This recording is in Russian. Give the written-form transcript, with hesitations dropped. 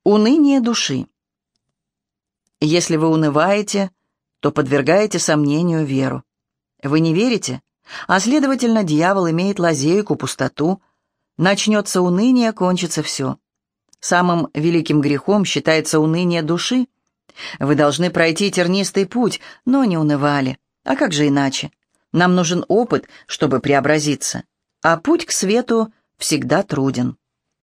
Уныние души. Если вы унываете, то подвергаете сомнению веру. Вы не верите, а, следовательно, дьявол имеет лазейку, пустоту. Начнется уныние, кончится все. Самым великим грехом считается уныние души. Вы должны пройти тернистый путь, но не унывали. А как же иначе? Нам нужен опыт, чтобы преобразиться. А путь к свету всегда труден.